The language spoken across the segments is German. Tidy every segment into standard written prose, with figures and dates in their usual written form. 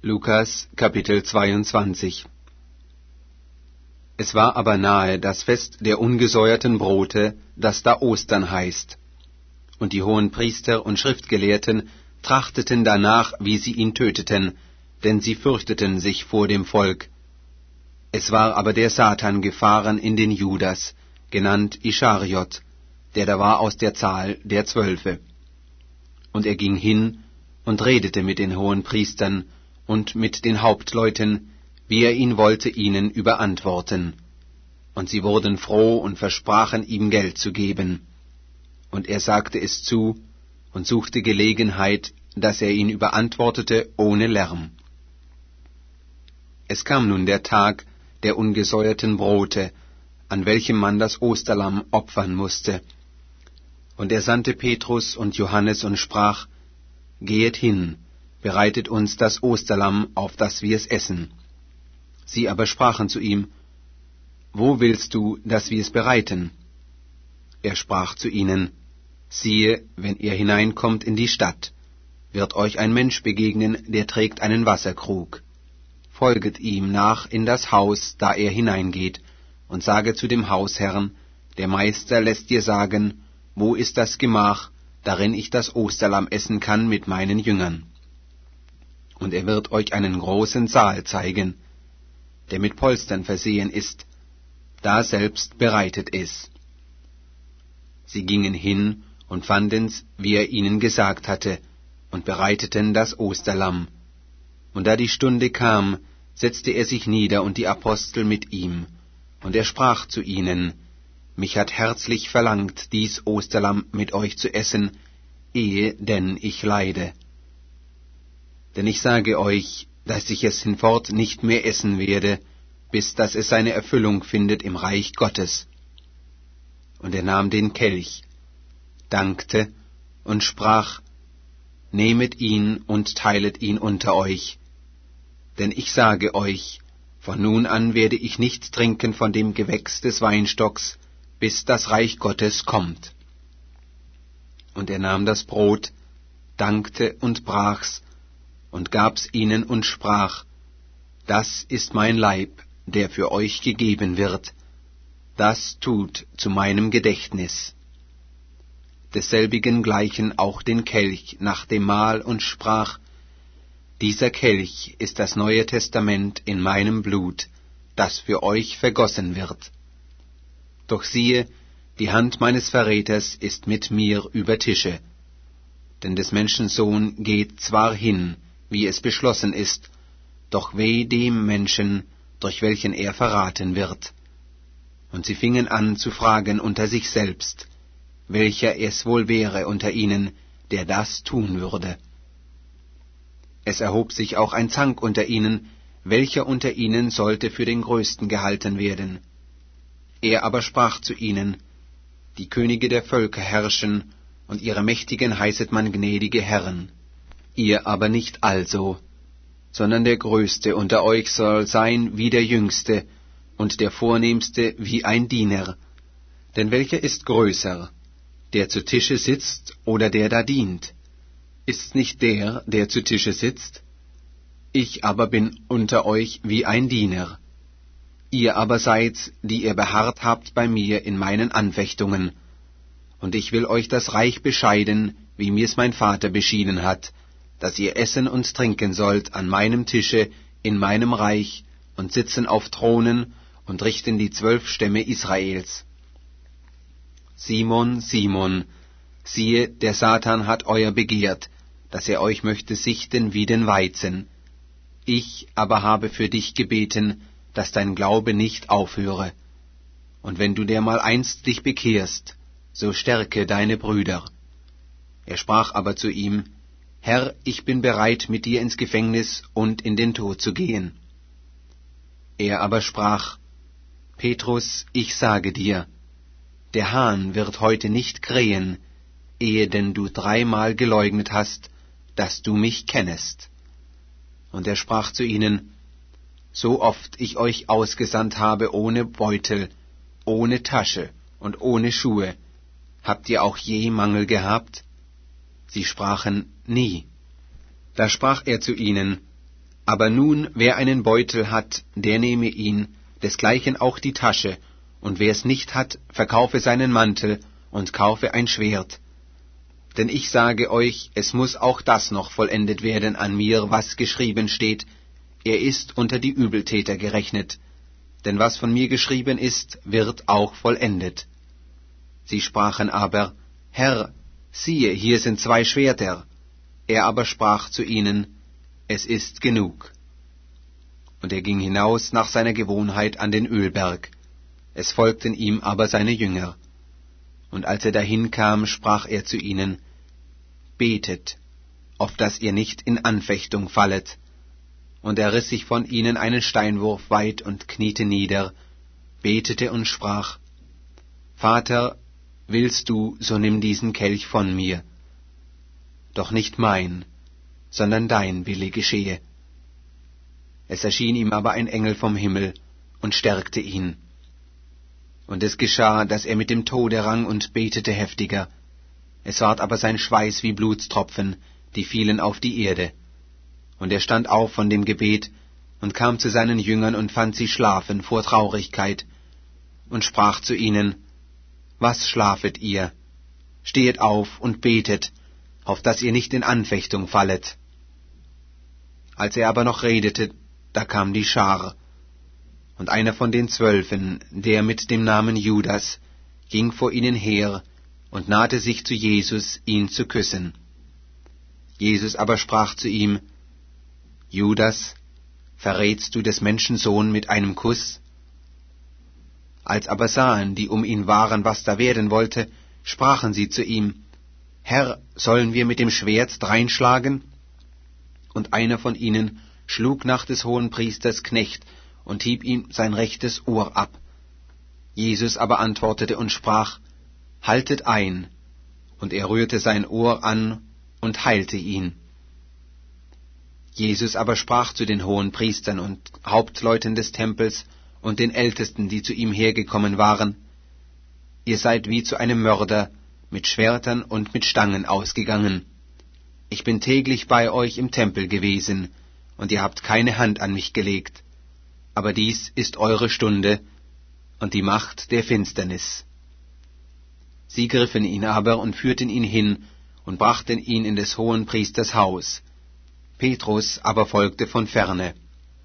Lukas, Kapitel 22. Es war aber nahe das Fest der ungesäuerten Brote, das da Ostern heißt. Und die Hohenpriester und Schriftgelehrten trachteten danach, wie sie ihn töteten, denn sie fürchteten sich vor dem Volk. Es war aber der Satan gefahren in den Judas, genannt Ischariot, der da war aus der Zahl der 12. Und er ging hin und redete mit den Hohenpriestern und mit den Hauptleuten, wie er ihn wollte ihnen überantworten. Und sie wurden froh und versprachen ihm Geld zu geben. Und er sagte es zu und suchte Gelegenheit, dass er ihn überantwortete ohne Lärm. Es kam nun der Tag der ungesäuerten Brote, an welchem man das Osterlamm opfern musste. Und er sandte Petrus und Johannes und sprach: Gehet hin, bereitet uns das Osterlamm, auf dass wir es essen. Sie aber sprachen zu ihm: Wo willst du, dass wir es bereiten? Er sprach zu ihnen: Siehe, wenn ihr hineinkommt in die Stadt, wird euch ein Mensch begegnen, der trägt einen Wasserkrug. Folget ihm nach in das Haus, da er hineingeht, und sage zu dem Hausherrn: Der Meister lässt dir sagen, wo ist das Gemach, darin ich das Osterlamm essen kann mit meinen Jüngern. Und er wird euch einen großen Saal zeigen, der mit Polstern versehen ist, da selbst bereitet es. Sie gingen hin und fanden's, wie er ihnen gesagt hatte, und bereiteten das Osterlamm. Und da die Stunde kam, setzte er sich nieder und die Apostel mit ihm. Und er sprach zu ihnen: Mich hat herzlich verlangt, dies Osterlamm mit euch zu essen, ehe denn ich leide. Denn ich sage euch, dass ich es hinfort nicht mehr essen werde, bis dass es seine Erfüllung findet im Reich Gottes. Und er nahm den Kelch, dankte und sprach: Nehmet ihn und teilet ihn unter euch. Denn ich sage euch, von nun an werde ich nicht trinken von dem Gewächs des Weinstocks, bis das Reich Gottes kommt. Und er nahm das Brot, dankte und brach's, und gab's ihnen und sprach: Das ist mein Leib, der für euch gegeben wird. Das tut zu meinem Gedächtnis. Desselbigen gleichen auch den Kelch nach dem Mahl und sprach: Dieser Kelch ist das Neue Testament in meinem Blut, das für euch vergossen wird. Doch siehe, die Hand meines Verräters ist mit mir über Tische. Denn des Menschen Sohn geht zwar hin, wie es beschlossen ist, doch weh dem Menschen, durch welchen er verraten wird. Und sie fingen an zu fragen unter sich selbst, welcher es wohl wäre unter ihnen, der das tun würde. Es erhob sich auch ein Zank unter ihnen, welcher unter ihnen sollte für den Größten gehalten werden. Er aber sprach zu ihnen: Die Könige der Völker herrschen, und ihre Mächtigen heißet man gnädige Herren. Ihr aber nicht also, sondern der Größte unter euch soll sein wie der Jüngste, und der Vornehmste wie ein Diener. Denn welcher ist größer, der zu Tische sitzt oder der da dient? Ist's nicht der, der zu Tische sitzt? Ich aber bin unter euch wie ein Diener. Ihr aber seid's, die ihr beharrt habt bei mir in meinen Anfechtungen. Und ich will euch das Reich bescheiden, wie mir's mein Vater beschieden hat, dass ihr essen und trinken sollt an meinem Tische in meinem Reich und sitzen auf Thronen und richten die 12 Stämme Israels. Simon, Simon, siehe, der Satan hat euer begehrt, dass er euch möchte sichten wie den Weizen. Ich aber habe für dich gebeten, dass dein Glaube nicht aufhöre. Und wenn du dermaleinst dich bekehrst, so stärke deine Brüder. Er sprach aber zu ihm: Herr, ich bin bereit, mit dir ins Gefängnis und in den Tod zu gehen. Er aber sprach: Petrus, ich sage dir, der Hahn wird heute nicht krähen, ehe denn du 3-mal geleugnet hast, dass du mich kennest. Und er sprach zu ihnen: So oft ich euch ausgesandt habe ohne Beutel, ohne Tasche und ohne Schuhe, habt ihr auch je Mangel gehabt? Sie sprachen: Nie. Da sprach er zu ihnen: Aber nun, wer einen Beutel hat, der nehme ihn, desgleichen auch die Tasche, und wer es nicht hat, verkaufe seinen Mantel und kaufe ein Schwert. Denn ich sage euch, es muss auch das noch vollendet werden an mir, was geschrieben steht, er ist unter die Übeltäter gerechnet. Denn was von mir geschrieben ist, wird auch vollendet. Sie sprachen aber, Herr, siehe, hier sind 2 Schwerter. Er aber sprach zu ihnen, es ist genug. Und er ging hinaus nach seiner Gewohnheit an den Ölberg. Es folgten ihm aber seine Jünger. Und als er dahin kam, sprach er zu ihnen, betet, auf dass ihr nicht in Anfechtung fallet. Und er riss sich von ihnen einen Steinwurf weit und kniete nieder, betete und sprach, Vater, willst du, so nimm diesen Kelch von mir. Doch nicht mein, sondern dein Wille geschehe. Es erschien ihm aber ein Engel vom Himmel und stärkte ihn. Und es geschah, dass er mit dem Tode rang und betete heftiger. Es ward aber sein Schweiß wie Blutstropfen, die fielen auf die Erde. Und er stand auf von dem Gebet und kam zu seinen Jüngern und fand sie schlafen vor Traurigkeit und sprach zu ihnen, was schlafet ihr? Stehet auf und betet, auf dass ihr nicht in Anfechtung fallet. Als er aber noch redete, da kam die Schar. Und einer von den 12, der mit dem Namen Judas, ging vor ihnen her und nahte sich zu Jesus, ihn zu küssen. Jesus aber sprach zu ihm, Judas, verrätst du des Menschen Sohn mit einem Kuss? Als aber sahen, die um ihn waren, was da werden wollte, sprachen sie zu ihm, Herr, sollen wir mit dem Schwert dreinschlagen? Und einer von ihnen schlug nach des Hohenpriesters Knecht und hieb ihm sein rechtes Ohr ab. Jesus aber antwortete und sprach, haltet ein, und er rührte sein Ohr an und heilte ihn. Jesus aber sprach zu den Hohenpriestern und Hauptleuten des Tempels und den Ältesten, die zu ihm hergekommen waren, ihr seid wie zu einem Mörder mit Schwertern und mit Stangen ausgegangen. Ich bin täglich bei euch im Tempel gewesen, und ihr habt keine Hand an mich gelegt. Aber dies ist eure Stunde und die Macht der Finsternis. Sie griffen ihn aber und führten ihn hin und brachten ihn in des Hohenpriesters Haus. Petrus aber folgte von ferne.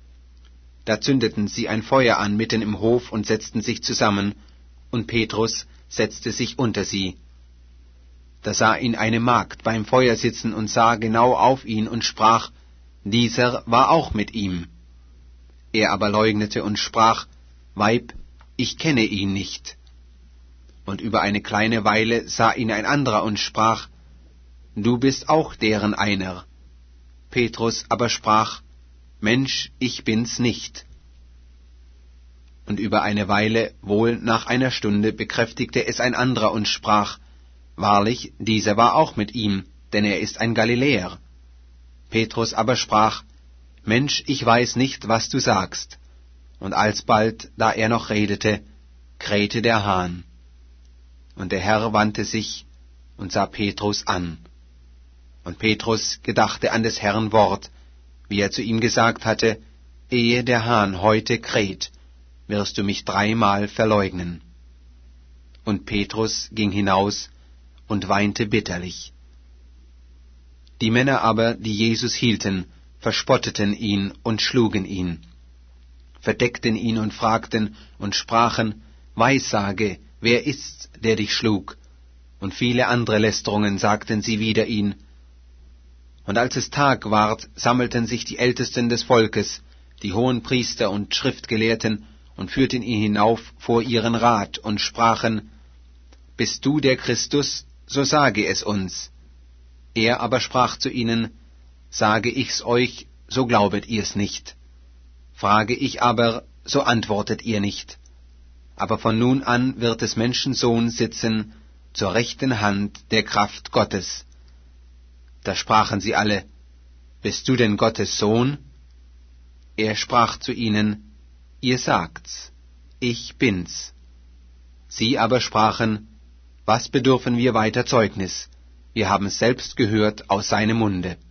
Da zündeten sie ein Feuer an mitten im Hof und setzten sich zusammen, und Petrus setzte sich unter sie. Da sah ihn eine Magd beim Feuer sitzen und sah genau auf ihn und sprach, dieser war auch mit ihm. Er aber leugnete und sprach, Weib, ich kenne ihn nicht. Und über eine kleine Weile sah ihn ein anderer und sprach, du bist auch deren einer. Petrus aber sprach, Mensch, ich bin's nicht. Und über eine Weile, wohl nach einer Stunde, bekräftigte es ein anderer und sprach, wahrlich, dieser war auch mit ihm, denn er ist ein Galiläer. Petrus aber sprach, Mensch, ich weiß nicht, was du sagst. Und alsbald, da er noch redete, krähte der Hahn. Und der Herr wandte sich und sah Petrus an. Und Petrus gedachte an des Herrn Wort, wie er zu ihm gesagt hatte, ehe der Hahn heute kräht, wirst du mich 3-mal verleugnen. Und Petrus ging hinaus und weinte bitterlich. Die Männer aber, die Jesus hielten, verspotteten ihn und schlugen ihn, verdeckten ihn und fragten und sprachen, Weissage, wer ist's, der dich schlug? Und viele andere Lästerungen sagten sie wider ihn. Und als es Tag ward, sammelten sich die Ältesten des Volkes, die Hohenpriester und Schriftgelehrten, und führten ihn hinauf vor ihren Rat und sprachen, Bist du der Christus, so sage es uns. Er aber sprach zu ihnen, Sage ich's euch, so glaubet ihr's nicht. Frage ich aber, so antwortet ihr nicht. Aber von nun an wird des Menschen Sohn sitzen, zur rechten Hand der Kraft Gottes. Da sprachen sie alle, Bist du denn Gottes Sohn? Er sprach zu ihnen, Ihr sagt's, ich bin's. Sie aber sprachen, Was bedürfen wir weiter Zeugnis? Wir haben's selbst gehört aus seinem Munde.